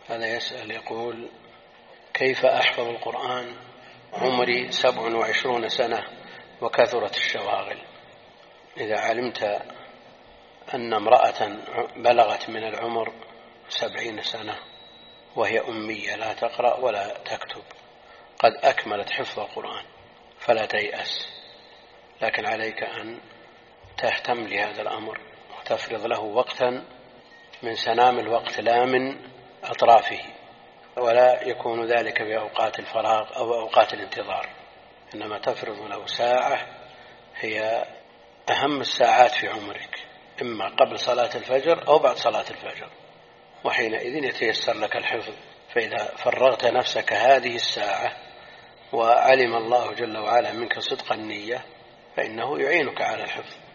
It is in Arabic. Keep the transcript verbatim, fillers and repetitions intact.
هذا يسأل يقول: كيف أحفظ القرآن؟ عمري سبع وعشرون سنة وكثرت الشواغل. إذا علمت أن امرأة بلغت من العمر سبعين سنة وهي أمية لا تقرأ ولا تكتب قد أكملت حفظ القرآن فلا تيأس، لكن عليك أن تهتم لهذا الأمر وتفرض له وقتا من سنام الوقت لا من أطرافه، ولا يكون ذلك بأوقات الفراغ أو أوقات الانتظار، إنما تفرض له ساعة هي أهم الساعات في عمرك، إما قبل صلاة الفجر أو بعد صلاة الفجر، وحينئذ يتيسر لك الحفظ. فإذا فرغت نفسك هذه الساعة وعلم الله جل وعلا منك صدق النية فإنه يعينك على الحفظ.